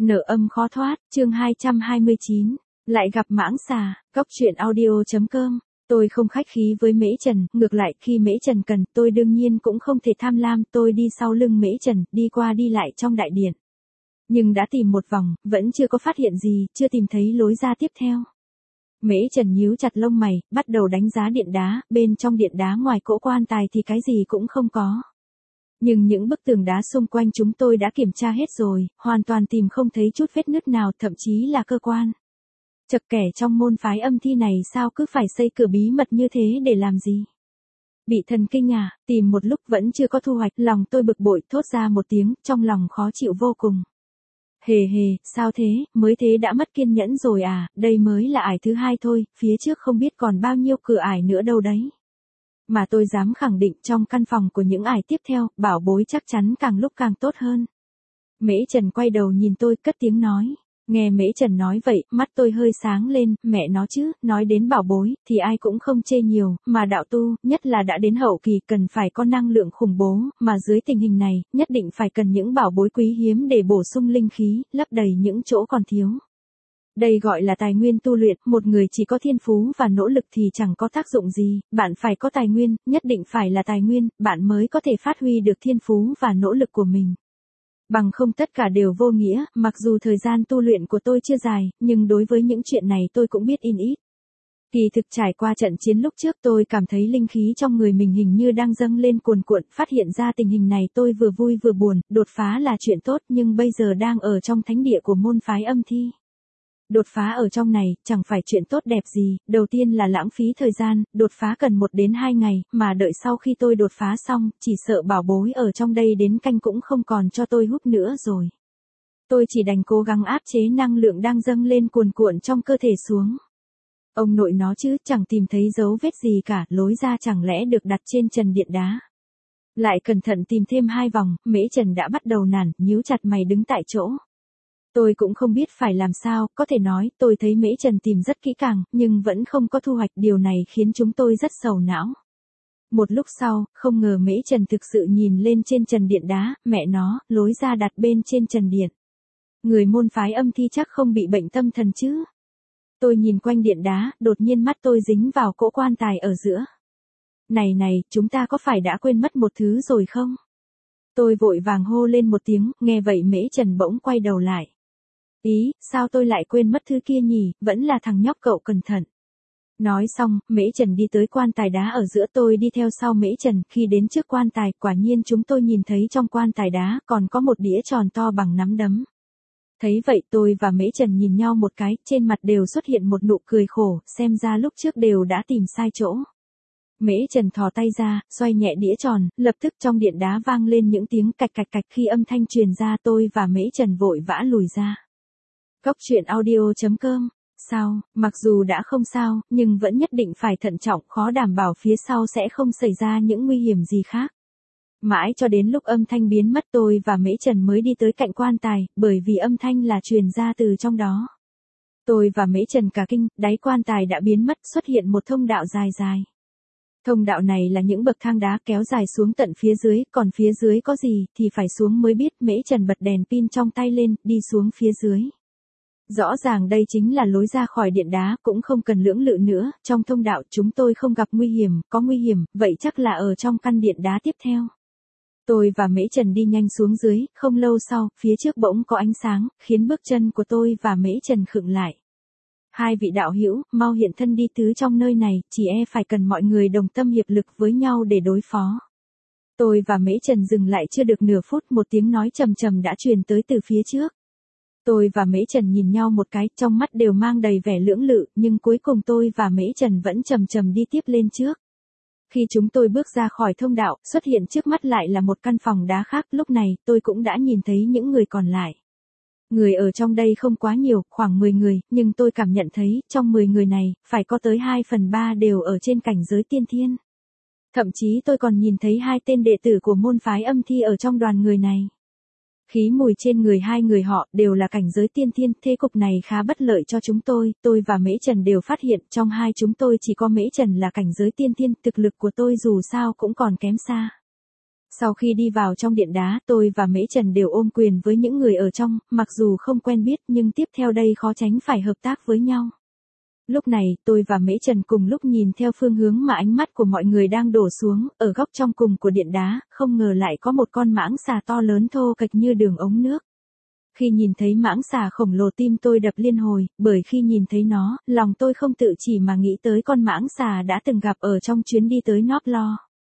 Nợ âm khó thoát, chương 229. Lại gặp mãng xà, góc truyện audio.com. Tôi không khách khí với Mễ Trần, ngược lại khi Mễ Trần cần, tôi đương nhiên cũng không thể tham lam, tôi đi sau lưng Mễ Trần, đi qua đi lại trong đại điện. Nhưng đã tìm một vòng, vẫn chưa có phát hiện gì, chưa tìm thấy lối ra tiếp theo. Mễ Trần nhíu chặt lông mày, bắt đầu đánh giá điện đá, bên trong điện đá ngoài cỗ quan tài thì cái gì cũng không có. Nhưng những bức tường đá xung quanh chúng tôi đã kiểm tra hết rồi, hoàn toàn tìm không thấy chút vết nứt nào, thậm chí là cơ quan. Chật, kẻ trong môn phái âm thi này sao cứ phải xây cửa bí mật như thế để làm gì? Bị thần kinh à, tìm một lúc vẫn chưa có thu hoạch, lòng tôi bực bội thốt ra một tiếng, trong lòng khó chịu vô cùng. Hề hề, sao thế, mới thế đã mất kiên nhẫn rồi à, đây mới là ải thứ hai thôi, phía trước không biết còn bao nhiêu cửa ải nữa đâu đấy. Mà tôi dám khẳng định trong căn phòng của những ải tiếp theo, bảo bối chắc chắn càng lúc càng tốt hơn. Mễ Trần quay đầu nhìn tôi, cất tiếng nói. Nghe Mễ Trần nói vậy, mắt tôi hơi sáng lên, mẹ nó chứ, nói đến bảo bối, thì ai cũng không chê nhiều, mà đạo tu, nhất là đã đến hậu kỳ, cần phải có năng lượng khủng bố, mà dưới tình hình này, nhất định phải cần những bảo bối quý hiếm để bổ sung linh khí, lấp đầy những chỗ còn thiếu. Đây gọi là tài nguyên tu luyện, một người chỉ có thiên phú và nỗ lực thì chẳng có tác dụng gì, bạn phải có tài nguyên, nhất định phải là tài nguyên, bạn mới có thể phát huy được thiên phú và nỗ lực của mình. Bằng không tất cả đều vô nghĩa, mặc dù thời gian tu luyện của tôi chưa dài, nhưng đối với những chuyện này tôi cũng biết in ít. Kỳ thực trải qua trận chiến lúc trước tôi cảm thấy linh khí trong người mình hình như đang dâng lên cuồn cuộn, phát hiện ra tình hình này tôi vừa vui vừa buồn, đột phá là chuyện tốt nhưng bây giờ đang ở trong thánh địa của môn phái âm thi. Đột phá ở trong này, chẳng phải chuyện tốt đẹp gì, đầu tiên là lãng phí thời gian, đột phá cần 1 đến 2 ngày, mà đợi sau khi tôi đột phá xong, chỉ sợ bảo bối ở trong đây đến canh cũng không còn cho tôi hút nữa rồi. Tôi chỉ đành cố gắng áp chế năng lượng đang dâng lên cuồn cuộn trong cơ thể xuống. Ông nội nó chứ, chẳng tìm thấy dấu vết gì cả, lối ra chẳng lẽ được đặt trên trần điện đá. Lại cẩn thận tìm thêm 2 vòng, Mễ Trần đã bắt đầu nản, nhíu chặt mày đứng tại chỗ. Tôi cũng không biết phải làm sao, có thể nói, tôi thấy Mễ Trần tìm rất kỹ càng, nhưng vẫn không có thu hoạch, điều này khiến chúng tôi rất sầu não. Một lúc sau, không ngờ Mễ Trần thực sự nhìn lên trên trần điện đá, mẹ nó, lối ra đặt bên trên trần điện. Người môn phái âm thi chắc không bị bệnh tâm thần chứ. Tôi nhìn quanh điện đá, đột nhiên mắt tôi dính vào cỗ quan tài ở giữa. Này, chúng ta có phải đã quên mất một thứ rồi không? Tôi vội vàng hô lên một tiếng, nghe vậy Mễ Trần bỗng quay đầu lại. Ý, sao tôi lại quên mất thứ kia nhỉ, vẫn là thằng nhóc cậu cẩn thận. Nói xong, Mễ Trần đi tới quan tài đá ở giữa, tôi đi theo sau Mễ Trần, khi đến trước quan tài, quả nhiên chúng tôi nhìn thấy trong quan tài đá còn có một đĩa tròn to bằng nắm đấm. Thấy vậy tôi và Mễ Trần nhìn nhau một cái, trên mặt đều xuất hiện một nụ cười khổ, xem ra lúc trước đều đã tìm sai chỗ. Mễ Trần thò tay ra, xoay nhẹ đĩa tròn, lập tức trong điện đá vang lên những tiếng cạch cạch cạch, khi âm thanh truyền ra tôi và Mễ Trần vội vã lùi ra. Góc truyện audio.com. Sao, mặc dù đã không sao, nhưng vẫn nhất định phải thận trọng, khó đảm bảo phía sau sẽ không xảy ra những nguy hiểm gì khác. Mãi cho đến lúc âm thanh biến mất tôi và Mễ Trần mới đi tới cạnh quan tài, bởi vì âm thanh là truyền ra từ trong đó. Tôi và Mễ Trần cả kinh, đáy quan tài đã biến mất, xuất hiện một thông đạo dài dài. Thông đạo này là những bậc thang đá kéo dài xuống tận phía dưới, còn phía dưới có gì thì phải xuống mới biết. Mễ Trần bật đèn pin trong tay lên, đi xuống phía dưới. Rõ ràng đây chính là lối ra khỏi điện đá, cũng không cần lưỡng lự nữa, trong thông đạo chúng tôi không gặp nguy hiểm, có nguy hiểm, vậy chắc là ở trong căn điện đá tiếp theo. Tôi và Mễ Trần đi nhanh xuống dưới, không lâu sau, phía trước bỗng có ánh sáng, khiến bước chân của tôi và Mễ Trần khựng lại. Hai vị đạo hữu, mau hiện thân đi tứ trong nơi này, chỉ phải cần mọi người đồng tâm hiệp lực với nhau để đối phó. Tôi và Mễ Trần dừng lại chưa được nửa phút, một tiếng nói trầm trầm đã truyền tới từ phía trước. Tôi và Mễ Trần nhìn nhau một cái, trong mắt đều mang đầy vẻ lưỡng lự, nhưng cuối cùng tôi và Mễ Trần vẫn chậm chậm đi tiếp lên trước. Khi chúng tôi bước ra khỏi thông đạo, xuất hiện trước mắt lại là một căn phòng đá khác, lúc này tôi cũng đã nhìn thấy những người còn lại. Người ở trong đây không quá nhiều, khoảng 10 người, nhưng tôi cảm nhận thấy, trong 10 người này, phải có tới 2/3 đều ở trên cảnh giới tiên thiên. Thậm chí tôi còn nhìn thấy 2 tên đệ tử của môn phái âm thi ở trong đoàn người này. Khí mùi trên người 2 người họ đều là cảnh giới tiên thiên, thế cục này khá bất lợi cho chúng tôi và Mễ Trần đều phát hiện trong hai chúng tôi chỉ có Mễ Trần là cảnh giới tiên thiên, thực lực của tôi dù sao cũng còn kém xa. Sau khi đi vào trong điện đá, tôi và Mễ Trần đều ôm quyền với những người ở trong, mặc dù không quen biết nhưng tiếp theo đây khó tránh phải hợp tác với nhau. Lúc này, tôi và Mễ Trần cùng lúc nhìn theo phương hướng mà ánh mắt của mọi người đang đổ xuống, ở góc trong cùng của điện đá, không ngờ lại có một con mãng xà to lớn thô kệch như đường ống nước. Khi nhìn thấy mãng xà khổng lồ tim tôi đập liên hồi, bởi khi nhìn thấy nó, lòng tôi không tự chỉ mà nghĩ tới con mãng xà đã từng gặp ở trong chuyến đi tới Nóp Lo.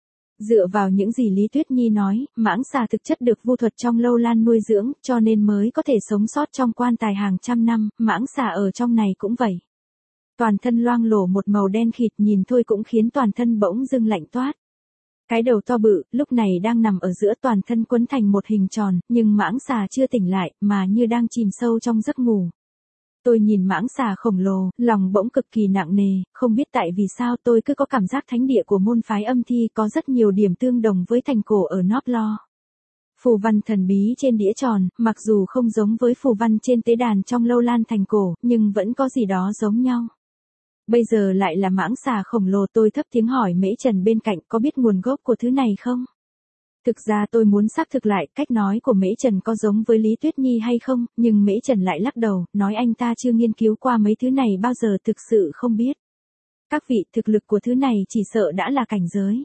Dựa vào những gì Lý Tuyết Nhi nói, mãng xà thực chất được vu thuật trong lâu lan nuôi dưỡng, cho nên mới có thể sống sót trong quan tài hàng trăm năm, mãng xà ở trong này cũng vậy. Toàn thân loang lổ một màu đen khịt nhìn thôi cũng khiến toàn thân bỗng dưng lạnh toát. Cái đầu to bự, lúc này đang nằm ở giữa toàn thân quấn thành một hình tròn, nhưng mãng xà chưa tỉnh lại, mà như đang chìm sâu trong giấc ngủ. Tôi nhìn mãng xà khổng lồ, lòng bỗng cực kỳ nặng nề, không biết tại vì sao tôi cứ có cảm giác thánh địa của môn phái âm thi có rất nhiều điểm tương đồng với thành cổ ở Nóp Lo. Phù văn thần bí trên đĩa tròn, mặc dù không giống với phù văn trên tế đàn trong lâu lan thành cổ, nhưng vẫn có gì đó giống nhau. Bây giờ lại là mãng xà khổng lồ, tôi thấp tiếng hỏi Mễ Trần bên cạnh có biết nguồn gốc của thứ này không? Thực ra tôi muốn xác thực lại cách nói của Mễ Trần có giống với Lý Tuyết Nhi hay không, nhưng Mễ Trần lại lắc đầu, nói anh ta chưa nghiên cứu qua mấy thứ này bao giờ, thực sự không biết. Các vị, thực lực của thứ này chỉ sợ đã là cảnh giới.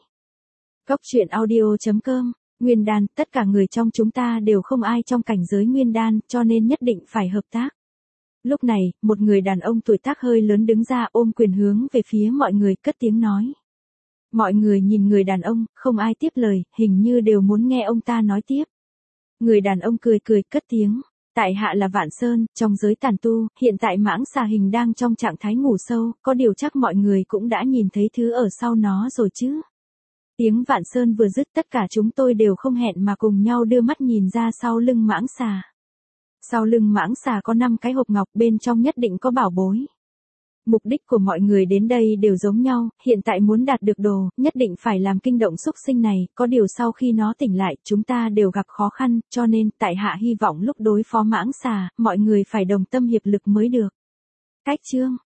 Góc truyện audio.com, Nguyên đan, tất cả người trong chúng ta đều không ai trong cảnh giới Nguyên đan, cho nên nhất định phải hợp tác. Lúc này, một người đàn ông tuổi tác hơi lớn đứng ra ôm quyền hướng về phía mọi người cất tiếng nói. Mọi người nhìn người đàn ông, không ai tiếp lời, hình như đều muốn nghe ông ta nói tiếp. Người đàn ông cười cười cất tiếng. Tại hạ là Vạn Sơn, trong giới tàn tu, hiện tại mãng xà hình đang trong trạng thái ngủ sâu, có điều chắc mọi người cũng đã nhìn thấy thứ ở sau nó rồi chứ. Tiếng Vạn Sơn vừa dứt tất cả chúng tôi đều không hẹn mà cùng nhau đưa mắt nhìn ra sau lưng mãng xà. Sau lưng mãng xà có 5 cái hộp ngọc, bên trong nhất định có bảo bối. Mục đích của mọi người đến đây đều giống nhau, hiện tại muốn đạt được đồ, nhất định phải làm kinh động xúc sinh này, có điều sau khi nó tỉnh lại, chúng ta đều gặp khó khăn, cho nên, tại hạ hy vọng lúc đối phó mãng xà, mọi người phải đồng tâm hiệp lực mới được. Cách chương